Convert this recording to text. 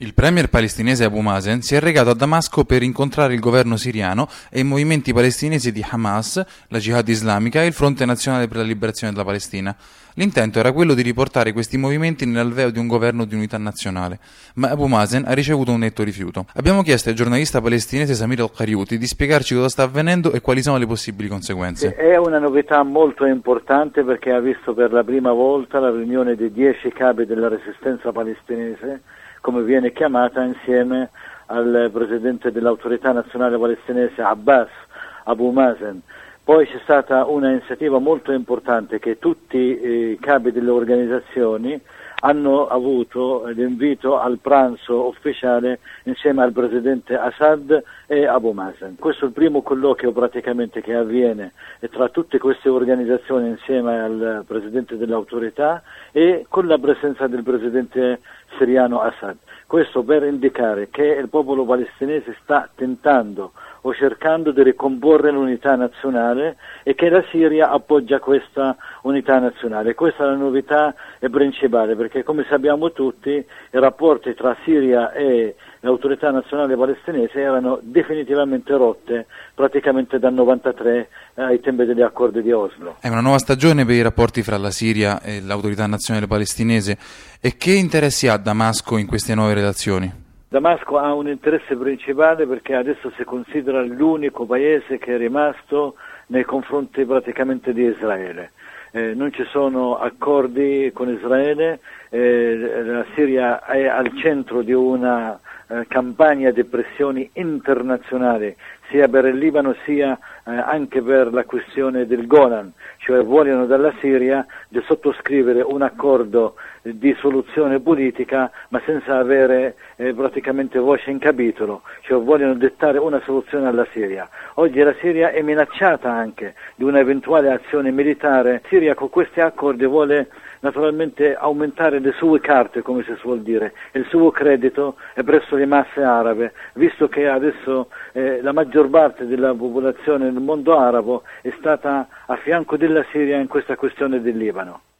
Il premier palestinese Abu Mazen si è recato a Damasco per incontrare il governo siriano e i movimenti palestinesi di Hamas, la Jihad islamica e il Fronte Nazionale per la Liberazione della Palestina. L'intento era quello di riportare questi movimenti nell'alveo di un governo di unità nazionale, ma Abu Mazen ha ricevuto un netto rifiuto. Abbiamo chiesto al giornalista palestinese Samir Al-Qariuti di spiegarci cosa sta avvenendo e quali sono le possibili conseguenze. È una novità molto importante perché ha visto per la prima volta la riunione dei 10 capi della resistenza palestinese, come viene chiamata, insieme al presidente dell'autorità nazionale palestinese Abbas, Abu Mazen. Poi c'è stata una iniziativa molto importante che tutti i capi delle organizzazioni hanno avuto l'invito al pranzo ufficiale insieme al presidente Assad e Abu Mazen. Questo è il primo colloquio praticamente che avviene tra tutte queste organizzazioni insieme al presidente dell'autorità e con la presenza del presidente siriano Assad. Questo per indicare che il popolo palestinese sta tentando o cercando di ricomporre l'unità nazionale e che la Siria appoggia questa unità nazionale. Questa è la novità principale, perché come sappiamo tutti i rapporti tra Siria e l'autorità nazionale palestinese erano definitivamente rotte praticamente dal 93 ai tempi degli accordi di Oslo. È una nuova stagione per i rapporti fra la Siria e l'autorità nazionale palestinese. E che interessi ha Damasco in queste nuove relazioni? Damasco ha un interesse principale perché adesso si considera l'unico paese che è rimasto nei confronti praticamente di Israele. Non ci sono accordi con Israele, la Siria è al centro di una campagna di pressioni internazionali sia per il Libano sia anche per la questione del Golan, cioè vogliono dalla Siria di sottoscrivere un accordo di soluzione politica ma senza avere praticamente voce in capitolo, cioè vogliono dettare una soluzione alla Siria. Oggi la Siria è minacciata anche di un'eventuale azione militare. La Siria con questi accordi vuole naturalmente aumentare le sue carte, come si suol dire, il suo credito presso le masse arabe, visto che adesso la maggior parte della popolazione del mondo arabo è stata a fianco della Siria in questa questione del Libano.